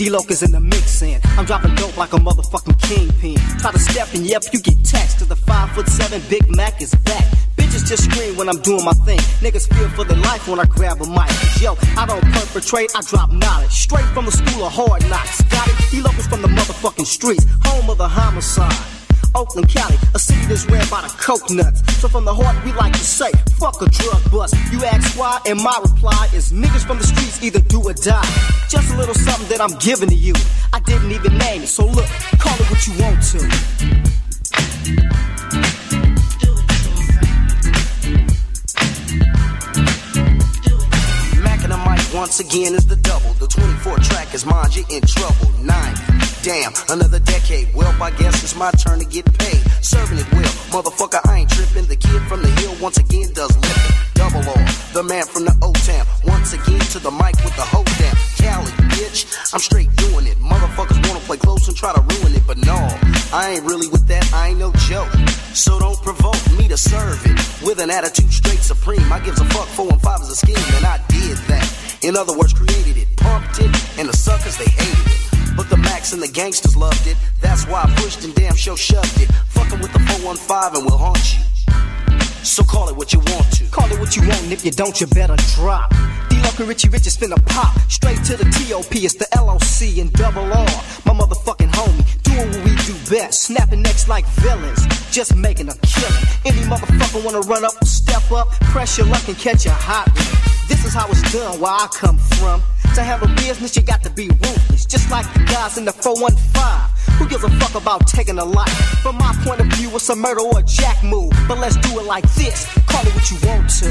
D-Loc is in the mixin'. I'm dropping dope like a motherfucking kingpin. Try to step and yep, you get taxed. To the 5'7" Big Mac is back. Bitches just scream when I'm doing my thing. Niggas fear for their life when I grab a mic. Yo, I don't perpetrate, I drop knowledge. Straight from the school of hard knocks. Got it? D-Loc is from the motherfucking streets. Home of the homicide. Oakland, Cali, a city that's ran by the coconuts. So from the heart, we like to say, fuck a drug bust. You ask why, and my reply is niggas from the streets either do or die. Just a little something that I'm giving to you. I didn't even name it, so look, call it what you want to. Mac and the mic once again is the double. The 24 track is mine, you're in trouble. 9. Damn, another decade. Well, I guess it's my turn to get paid. Serving it well, motherfucker, I ain't tripping. The kid from the hill once again does lippin'. Double R, the man from the O-Town. Once again to the mic with the hoe down. Cali, bitch, I'm straight doing it. Motherfuckers wanna play close and try to ruin it, but no, I ain't really with that, I ain't no joke. So don't provoke me to serve it. With an attitude straight supreme, I gives a fuck 415 is a scheme, and I did that. In other words, created it, pumped it, and the suckers, they hated it. But the Macs and the gangsters loved it. That's why I pushed and damn sure shoved it. Fucking with the 415 and we'll haunt you. So call it what you want to. Call it what you want, and if you don't, you better drop. D-Loc and Richie Rich is finna pop. Straight to the T.O.P., it's the L.O.C. and double R. My motherfucking homie, doing what we do best. Snapping necks like villains, just making a killing. Any motherfucker wanna run up, step up, press your luck and catch a hot one. This is how it's done, where I come from. To handle business, you got to be ruthless. Just like the guys in the 415. Who gives a fuck about taking a life? From my point of view, it's a murder or a jack move. But let's do it like this. Call it what you want to.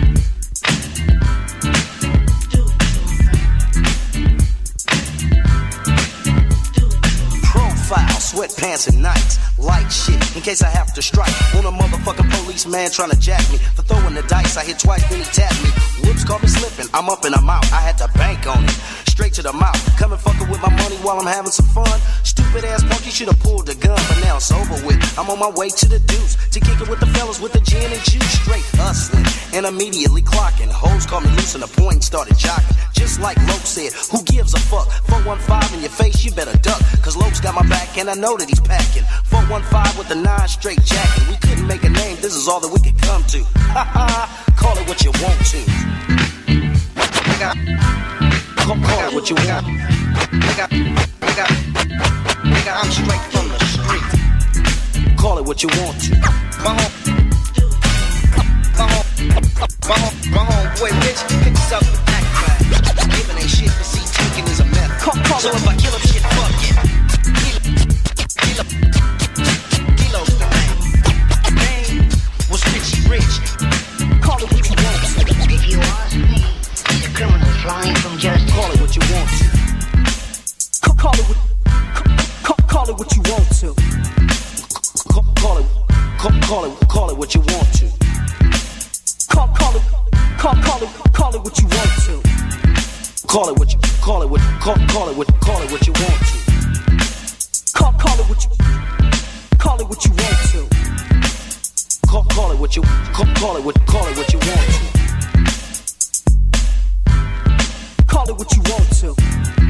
Profile, sweatpants and Nikes. Light shit, in case I have to strike. On a motherfucking policeman trying to jack me. For throwing the dice, I hit twice, then he tapped me. Whoops, caught me slipping. I'm up and I'm out. I had to bank on it. Straight to the mouth. Coming fucking with my money while I'm having some fun. Stupid ass punk, you should have pulled the gun. But now it's over with. I'm on my way to the deuce. To kick it with the fellas with the gin and juice. Straight hustling and immediately clocking. Hoes called me loose and the point started jocking. Just like Loc said, who gives a fuck? 415 in your face, you better duck. Cause Loc's got my back and I know that he's packing. 415 with the 9 straight jacket. We couldn't make a name, this is all that we could come to. Ha ha, call it what you want to. Call it what you want. Nigga, I'm straight from the street. Call it what you want to. My homeboy Rich picks up the back bag. Giving ain't shit, but see, taking is a method. So if I kill him, shit, fuck it. D-Loc's the man. Name was Richie Rich. Call it what you want to. If you ask me, he's a criminal flying from justice. Call it what you want to. Call it what you want to. Call it what you want to. Call it what you want to. Call it what you want to. Call it what you want to. Call it what you want to. Call it what you want to. Call it what you want to. Call it what you want to.